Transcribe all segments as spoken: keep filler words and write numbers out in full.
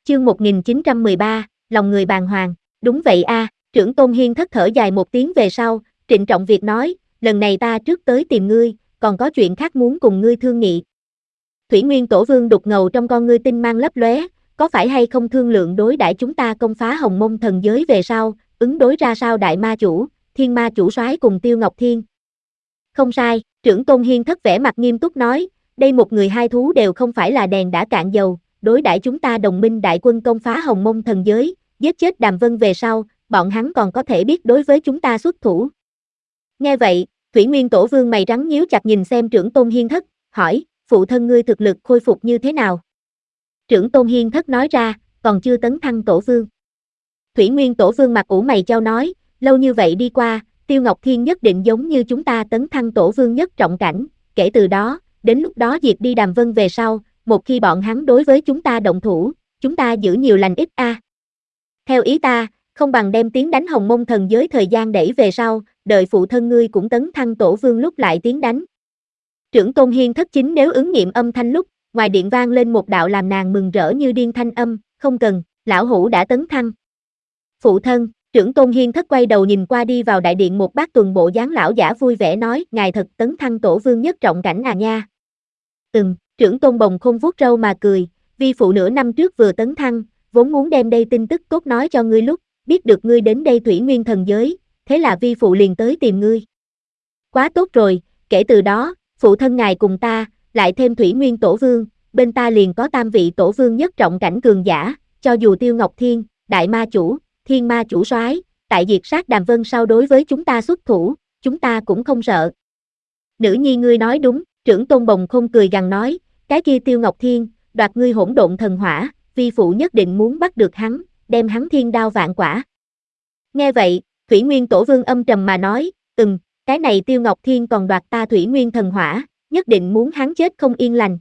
Chương một nghìn chín trăm mười ba, lòng người bàng hoàng. Đúng vậy a, trưởng tôn Hiên thất thở dài một tiếng về sau, trịnh trọng việc nói, lần này ta trước tới tìm ngươi, còn có chuyện khác muốn cùng ngươi thương nghị. Thủy Nguyên Tổ Vương đục ngầu trong con ngươi tinh mang lấp lóe, có phải hay không thương lượng đối đãi chúng ta công phá Hồng Mông thần giới về sau, ứng đối ra sao đại ma chủ, thiên ma chủ soái cùng Tiêu Ngọc Thiên? Không sai, trưởng tôn Hiên thất vẻ mặt nghiêm túc nói, đây một người hai thú đều không phải là đèn đã cạn dầu, đối đãi chúng ta đồng minh đại quân công phá Hồng Mông thần giới, giết chết Đàm Vân về sau, bọn hắn còn có thể biết đối với chúng ta xuất thủ. Nghe vậy, Thủy Nguyên Tổ Vương mày trắng nhíu chặt nhìn xem trưởng tôn Hiên thất, hỏi, phụ thân ngươi thực lực khôi phục như thế nào? Trưởng tôn Hiên thất nói ra, còn chưa tấn thăng Tổ Vương. Thủy Nguyên Tổ Vương mặt ủ mày chau nói, lâu như vậy đi qua, Tiêu Ngọc Thiên nhất định giống như chúng ta tấn thăng Tổ Vương nhất trọng cảnh, kể từ đó, đến lúc đó diệt đi Đàm Vân về sau, một khi bọn hắn đối với chúng ta động thủ, chúng ta giữ nhiều lành ít a. À. Theo ý ta, không bằng đem tiến đánh Hồng Mông thần giới thời gian đẩy về sau, đợi phụ thân ngươi cũng tấn thăng Tổ Vương lúc lại tiến đánh. Trưởng tôn Hiên thất chính nếu ứng nghiệm âm thanh lúc, ngoài điện vang lên một đạo làm nàng mừng rỡ như điên thanh âm, không cần, lão hủ đã tấn thăng. Phụ thân, trưởng tôn Hiên thất quay đầu nhìn qua đi vào đại điện một bác tuần bộ dáng lão giả vui vẻ nói, ngài thật tấn thăng Tổ Vương nhất trọng cảnh à nha. Ừm, trưởng tôn Bồng Khôn vuốt râu mà cười, vi phụ nửa năm trước vừa tấn thăng, vốn muốn đem đây tin tức tốt nói cho ngươi lúc, biết được ngươi đến đây Thủy Nguyên thần giới, thế là vi phụ liền tới tìm ngươi. Quá tốt rồi, kể từ đó, phụ thân ngài cùng ta, lại thêm Thủy Nguyên Tổ Vương, bên ta liền có tam vị Tổ Vương nhất trọng cảnh cường giả, cho dù Tiêu Ngọc Thiên, Đại Ma Chủ, Thiên Ma Chủ soái, tại diệt sát Đàm Vân sau đối với chúng ta xuất thủ, chúng ta cũng không sợ. Nữ nhi ngươi nói đúng, trưởng tôn Bồng Khôn cười gằn nói, cái kia Tiêu Ngọc Thiên, đoạt ngươi hỗn độn thần hỏa, vi phụ nhất định muốn bắt được hắn, đem hắn thiên đao vạn quả. Nghe vậy, Thủy Nguyên Tổ Vương âm trầm mà nói, ừm, cái này Tiêu Ngọc Thiên còn đoạt ta Thủy Nguyên thần hỏa, nhất định muốn hắn chết không yên lành.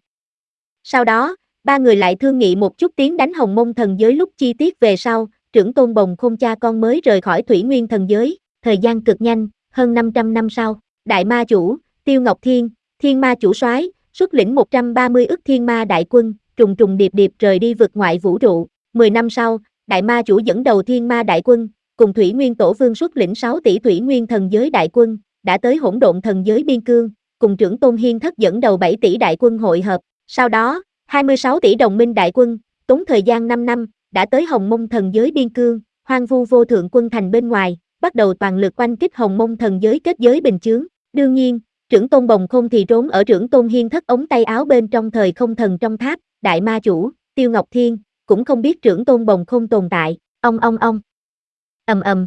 Sau đó, ba người lại thương nghị một chút tiến đánh Hồng Mông thần giới lúc chi tiết về sau, trưởng tôn Bồng Khôn cha con mới rời khỏi Thủy Nguyên thần giới, thời gian cực nhanh, hơn năm trăm năm sau, Đại Ma Chủ, Tiêu Ngọc Thiên, Thiên Ma Chủ soái, xuất lĩnh một trăm ba mươi ức thiên ma đại quân, trùng trùng điệp điệp rời đi vực ngoại vũ trụ. mười năm sau, Đại Ma Chủ dẫn đầu thiên ma đại quân, cùng Thủy Nguyên Tổ Vương xuất lĩnh sáu tỷ Thủy Nguyên thần giới đại quân, đã tới hỗn độn thần giới biên cương, cùng trưởng tôn Hiên thất dẫn đầu bảy tỷ đại quân hội hợp. Sau đó, hai mươi sáu tỷ đồng minh đại quân, tốn thời gian năm năm, đã tới Hồng Mông thần giới biên cương, hoang vu vô thượng quân thành bên ngoài, bắt đầu toàn lực oanh kích Hồng Mông thần giới kết giới bình chướng. Đương nhiên, trưởng tôn Bồng Khôn thì trốn ở trưởng tôn Hiên thất ống tay áo bên trong thời không thần trong tháp, Đại Ma Chủ, Tiêu Ngọc Thiên, cũng không biết trưởng tôn Bồng Khôn tồn tại, ong ong ong. Ầm ầm.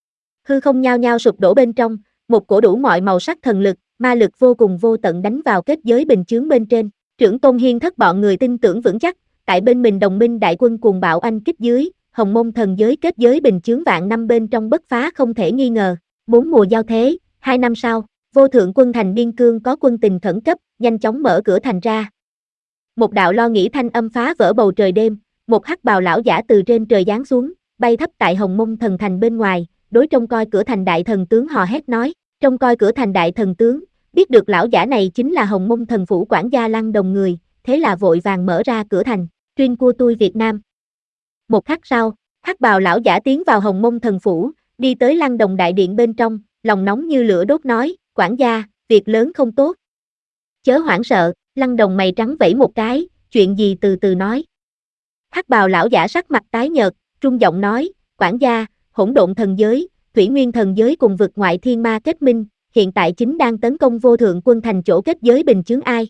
Hư không nhao nhao sụp đổ bên trong, một cổ đủ mọi màu sắc thần lực, ma lực vô cùng vô tận đánh vào kết giới bình chướng bên trên. Trưởng tôn Hiên thất bọn người tin tưởng vững chắc, tại bên mình đồng minh đại quân cuồng bạo anh kích dưới, Hồng Mông thần giới kết giới bình chướng vạn năm bên trong bất phá không thể nghi ngờ. Bốn mùa giao thế, hai năm sau, vô thượng quân thành biên cương có quân tình khẩn cấp, nhanh chóng mở cửa thành ra. Một đạo lo nghĩ thanh âm phá vỡ bầu trời đêm, một hắc bào lão giả từ trên trời giáng xuống, bay thấp tại Hồng Mông thần thành bên ngoài, đối trông coi cửa thành đại thần tướng hò hét nói, trông coi cửa thành đại thần tướng, biết được lão giả này chính là Hồng Mông thần phủ quản gia Lăng Đồng người, thế là vội vàng mở ra cửa thành, chuyên cua tui Việt Nam. Một khắc sau, hắc bào lão giả tiến vào Hồng Mông thần phủ, đi tới Lăng Đồng đại điện bên trong, lòng nóng như lửa đốt nói, quản gia, việc lớn không tốt. Chớ hoảng sợ, Lăng Đồng mày trắng vẫy một cái, chuyện gì từ từ nói. Hắc bào lão giả sắc mặt tái nhợt, trung giọng nói, quản gia, hỗn độn thần giới, Thủy Nguyên thần giới cùng vực ngoại thiên ma kết minh, hiện tại chính đang tấn công vô thượng quân thành chỗ kết giới bình chướng ai.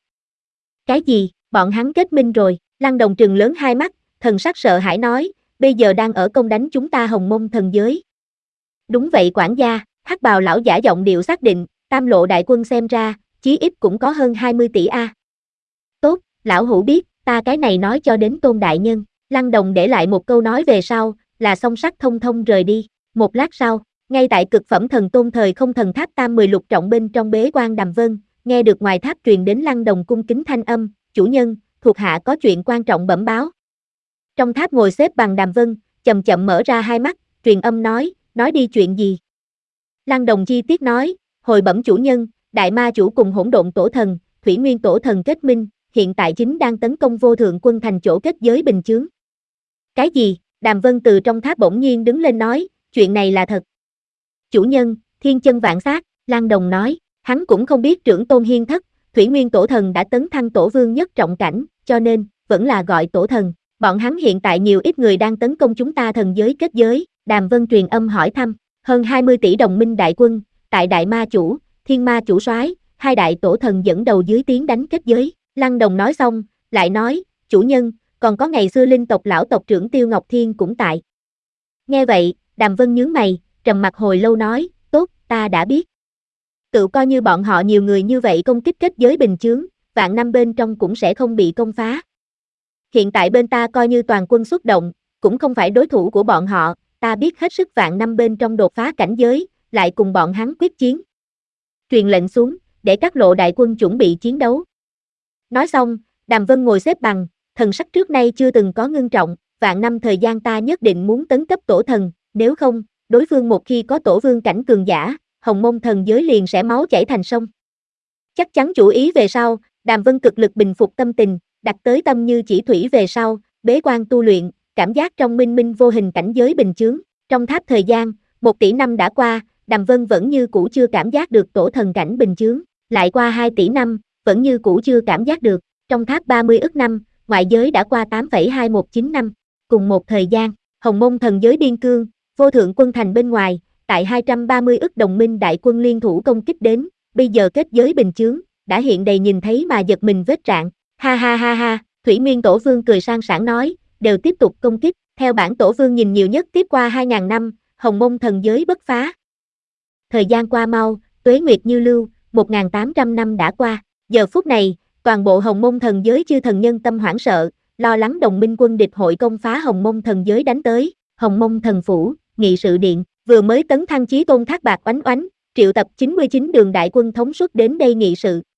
Cái gì, bọn hắn kết minh rồi, Lăng Đồng trừng lớn hai mắt, thần sắc sợ hãi nói, bây giờ đang ở công đánh chúng ta Hồng Mông thần giới. Đúng vậy quản gia, hắc bào lão giả giọng điệu xác định, tam lộ đại quân xem ra, chí ít cũng có hơn hai mươi tỷ a. Tốt, lão hủ biết, ta cái này nói cho đến Tôn đại nhân. Lăng Đồng để lại một câu nói về sau, là song sắc thông thông rời đi. Một lát sau, ngay tại cực phẩm thần tôn thời không thần tháp tam mười lục trọng bên trong bế quan Đàm Vân, nghe được ngoài tháp truyền đến Lăng Đồng cung kính thanh âm, chủ nhân, thuộc hạ có chuyện quan trọng bẩm báo. Trong tháp ngồi xếp bằng Đàm Vân, chậm chậm mở ra hai mắt, truyền âm nói, nói đi chuyện gì. Lăng Đồng chi tiết nói, hồi bẩm chủ nhân, Đại Ma Chủ cùng hỗn độn tổ thần, Thủy Nguyên tổ thần kết minh, hiện tại chính đang tấn công vô thượng quân thành chỗ kết giới bình chướng. Cái gì? Đàm Vân từ trong tháp bỗng nhiên đứng lên nói, chuyện này là thật. Chủ nhân, thiên chân vạn sát, Lang Đồng nói, hắn cũng không biết trưởng tôn hiên thất, Thủy Nguyên Tổ Thần đã tấn thăng tổ vương nhất trọng cảnh, cho nên, vẫn là gọi tổ thần. Bọn hắn hiện tại nhiều ít người đang tấn công chúng ta thần giới kết giới, Đàm Vân truyền âm hỏi thăm, hơn hai mươi tỷ đồng minh đại quân, tại Đại Ma Chủ, Thiên Ma Chủ soái, hai đại tổ thần dẫn đầu dưới tiến đánh kết giới. Lăng Đồng nói xong, lại nói, chủ nhân, còn có ngày xưa linh tộc lão tộc trưởng Tiêu Ngọc Thiên cũng tại. Nghe vậy, Đàm Vân nhướng mày, trầm mặt hồi lâu nói, tốt, ta đã biết. Tự coi như bọn họ nhiều người như vậy công kích kết giới bình chướng, vạn năm bên trong cũng sẽ không bị công phá. Hiện tại bên ta coi như toàn quân xuất động, cũng không phải đối thủ của bọn họ, ta biết hết sức vạn năm bên trong đột phá cảnh giới, lại cùng bọn hắn quyết chiến. Truyền lệnh xuống, để các lộ đại quân chuẩn bị chiến đấu. Nói xong, Đàm Vân ngồi xếp bằng, thần sắc trước nay chưa từng có ngưng trọng, vạn năm thời gian ta nhất định muốn tấn cấp tổ thần, nếu không, đối phương một khi có tổ vương cảnh cường giả, Hồng Mông thần giới liền sẽ máu chảy thành sông. Chắc chắn chủ ý về sau, Đàm Vân cực lực bình phục tâm tình, đặt tới tâm như chỉ thủy về sau, bế quan tu luyện, cảm giác trong minh minh vô hình cảnh giới bình chướng. Trong tháp thời gian, một tỷ năm đã qua, Đàm Vân vẫn như cũ chưa cảm giác được tổ thần cảnh bình chướng, lại qua hai tỷ năm, vẫn như cũ chưa cảm giác được. Trong tháp ba mươi ức năm, ngoại giới đã qua tám phẩy hai một chín năm. Cùng một thời gian, Hồng Mông thần giới biên cương, vô thượng quân thành bên ngoài, tại hai trăm ba mươi ức đồng minh đại quân liên thủ công kích đến, bây giờ kết giới bình chướng, đã hiện đầy nhìn thấy mà giật mình vết rạn. Ha ha ha ha, Thủy Nguyên Tổ Vương cười sang sảng nói, đều tiếp tục công kích, theo bản Tổ Vương nhìn nhiều nhất tiếp qua hai nghìn năm, Hồng Mông thần giới bất phá. Thời gian qua mau, tuế nguyệt như lưu, một nghìn tám trăm năm đã qua, giờ phút này, toàn bộ Hồng Mông thần giới chư thần nhân tâm hoảng sợ, lo lắng đồng minh quân địch hội công phá Hồng Mông thần giới đánh tới. Hồng Mông thần phủ, nghị sự điện, vừa mới tấn thăng chí tôn Thác Bạt Oánh Oánh, triệu tập chín mươi chín đường đại quân thống suất đến đây nghị sự.